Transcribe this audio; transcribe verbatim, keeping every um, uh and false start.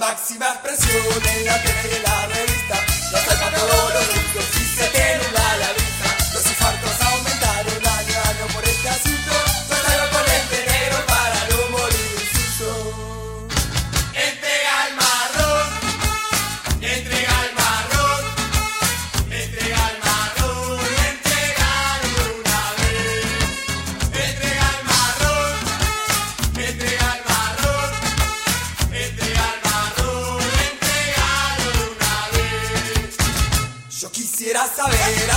máxima expresión en la tele y en la revista. Ya está para todos los gustos y se te nubla la vista. Los infartos aumentaron año a año por este asunto. Suéltalo con lente negro para no morir de susto. Entrega el marrón, entrega el marrón, entrega el marrón, entregalo de una vez. Entrega el marrón, entrega el marrón, entrega el marrón, entregalo de una vez. Yo quisiera saber